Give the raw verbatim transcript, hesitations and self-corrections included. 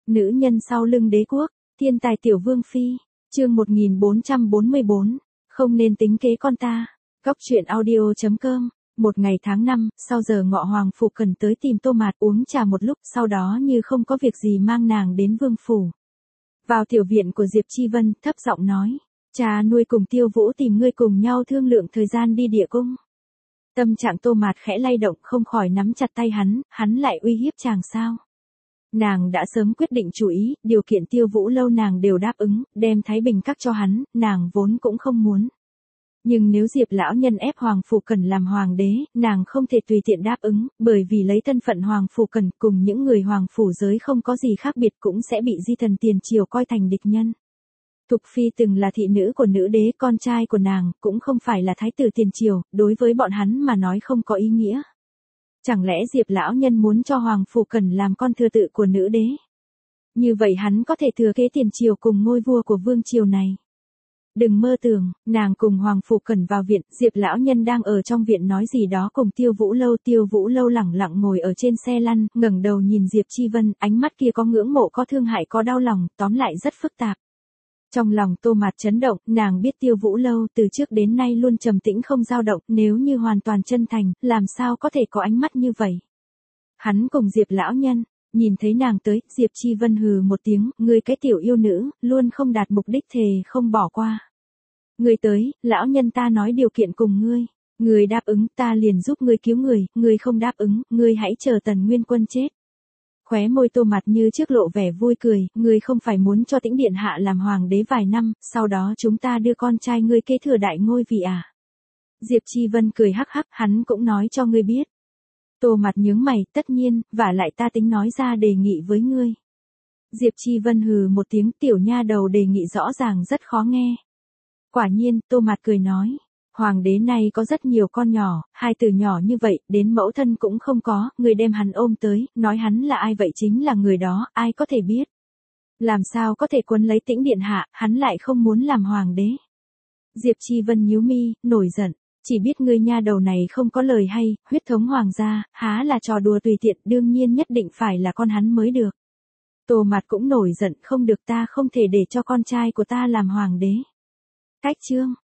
Nữ nhân sau lưng đế quốc, thiên tài tiểu vương phi, chương một nghìn bốn trăm bốn mươi bốn, không nên tính kế con ta. Góc truyện audio chấm com. Một ngày tháng năm, sau giờ ngọ Hoàng Phủ Cần tới tìm Tô Mạt uống trà một lúc, sau đó như không có việc gì mang nàng đến vương phủ. Vào tiểu viện của Diệp Chi Vân, thấp giọng nói, cha nuôi cùng Tiêu Vũ tìm ngươi cùng nhau thương lượng thời gian đi địa cung. Tâm trạng Tô Mạt khẽ lay động, không khỏi nắm chặt tay hắn, hắn lại uy hiếp chàng sao? Nàng đã sớm quyết định chủ ý, điều kiện Tiêu Vũ lâu nàng đều đáp ứng, đem Thái Bình Các cho hắn, nàng vốn cũng không muốn. Nhưng nếu Diệp lão nhân ép Hoàng Phủ Cần làm hoàng đế, nàng không thể tùy tiện đáp ứng, bởi vì lấy thân phận Hoàng Phủ Cần cùng những người Hoàng Phủ giới không có gì khác biệt cũng sẽ bị di thần tiền triều coi thành địch nhân. Thục Phi từng là thị nữ của nữ đế, con trai của nàng cũng không phải là thái tử tiền triều, đối với bọn hắn mà nói không có ý nghĩa. Chẳng lẽ Diệp lão nhân muốn cho Hoàng Phủ Cần làm con thừa tự của nữ đế? Như vậy hắn có thể thừa kế tiền triều cùng ngôi vua của vương triều này. Đừng mơ tưởng, nàng cùng Hoàng Phủ Cần vào viện, Diệp lão nhân đang ở trong viện nói gì đó cùng Tiêu Vũ lâu, Tiêu Vũ lâu lẳng lặng ngồi ở trên xe lăn, ngẩng đầu nhìn Diệp Chi Vân, ánh mắt kia có ngưỡng mộ, có thương hại, có đau lòng, tóm lại rất phức tạp. Trong lòng Tô Mạt chấn động, nàng biết Tiêu Vũ lâu từ trước đến nay luôn trầm tĩnh không dao động, nếu như hoàn toàn chân thành, làm sao có thể có ánh mắt như vậy. Hắn cùng Diệp lão nhân, nhìn thấy nàng tới, Diệp Chi Vân hừ một tiếng, ngươi cái tiểu yêu nữ, luôn không đạt mục đích thề không bỏ qua. Ngươi tới, lão nhân ta nói điều kiện cùng ngươi, ngươi đáp ứng ta liền giúp ngươi cứu người, ngươi không đáp ứng, ngươi hãy chờ Tần Nguyên Quân chết. Khóe môi Tô Mạt như trước lộ vẻ vui cười, ngươi không phải muốn cho Tĩnh điện hạ làm hoàng đế vài năm, sau đó chúng ta đưa con trai ngươi kế thừa đại ngôi vị à? Diệp Chi Vân cười hắc hắc, hắn cũng nói cho ngươi biết. Tô Mạt nhướng mày, tất nhiên, và lại ta tính nói ra đề nghị với ngươi. Diệp Chi Vân hừ một tiếng, tiểu nha đầu đề nghị rõ ràng rất khó nghe. Quả nhiên, Tô Mạt cười nói, hoàng đế này có rất nhiều con nhỏ, hai từ nhỏ như vậy, đến mẫu thân cũng không có, người đem hắn ôm tới, nói hắn là ai vậy chính là người đó, ai có thể biết. Làm sao có thể quấn lấy Tĩnh điện hạ, hắn lại không muốn làm hoàng đế. Diệp Chi Vân nhíu mi, nổi giận, chỉ biết ngươi nha đầu này không có lời hay, huyết thống hoàng gia, há là trò đùa tùy tiện, đương nhiên nhất định phải là con hắn mới được. Tô Mạt cũng nổi giận, không được, ta không thể để cho con trai của ta làm hoàng đế. Cách chương